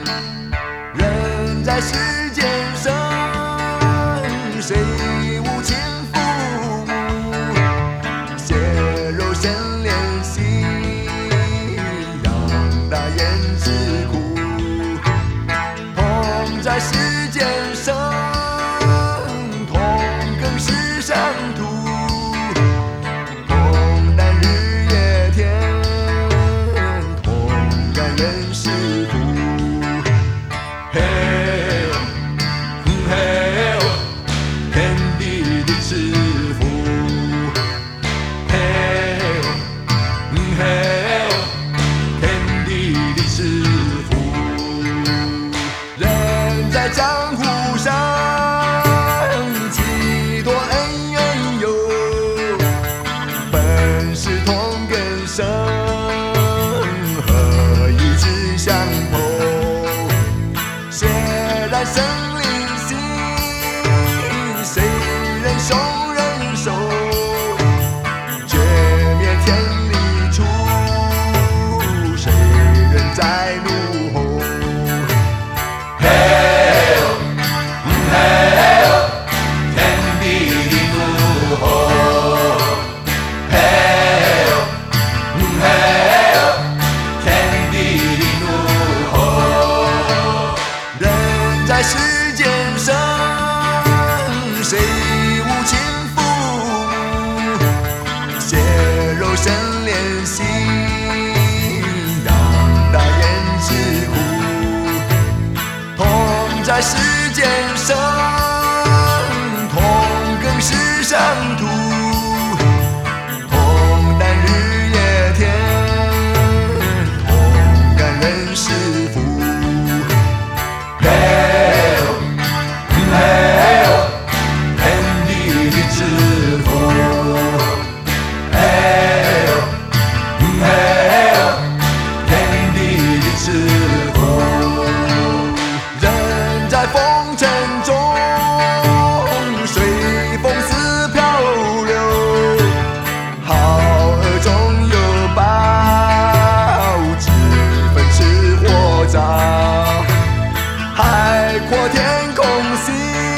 人在世间生，谁无亲父母？血肉相连心，养大焉知苦？同在世间生，同耕世上土，同担日月天，同甘人世苦。嘿呦，嘿呦，天地的师傅。嘿呦，嘿呦，天地的师傅。人在江湖上，几多恩怨尤，本是同根生，何以知相投？血染生灵心，谁人凶人手？绝灭天理处，谁人在怒吼？嘿呦，嘿呦，天地的怒吼！嘿呦，嘿呦，天地的怒吼！人在世间生，谁无亲父母？血肉相连心，养大焉知苦？同在世间生，同耕世上土，同担日月天，同甘人世福。嘿呦，嘿呦，天地的之父。嘿呦，嘿呦，天地的之父。人在风尘中，随风似漂流，好恶中有报，知分是火照。海阔天空心，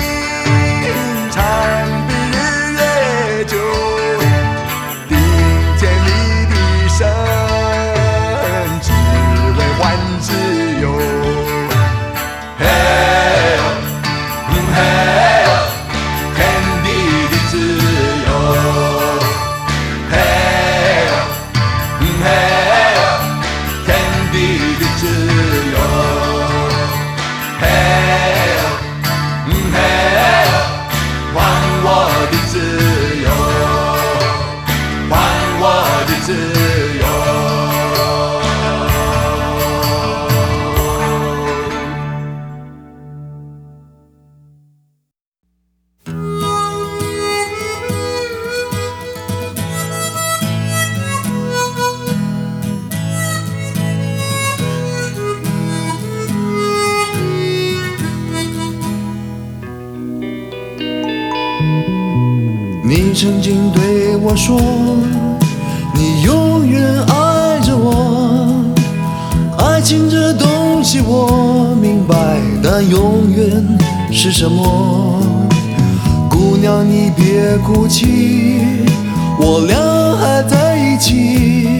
长比日月久，顶天立地身，只为换自由。嘿呦，嘿呦，天地的自由。嘿呦，嘿呦，天地的自由。嘿呦，嘿呦，还我的自由，还我的自由。 你曾经对我说，你永远爱着我。爱情这东西我明白，但永远是什么？姑娘你别哭泣，我俩还在一起。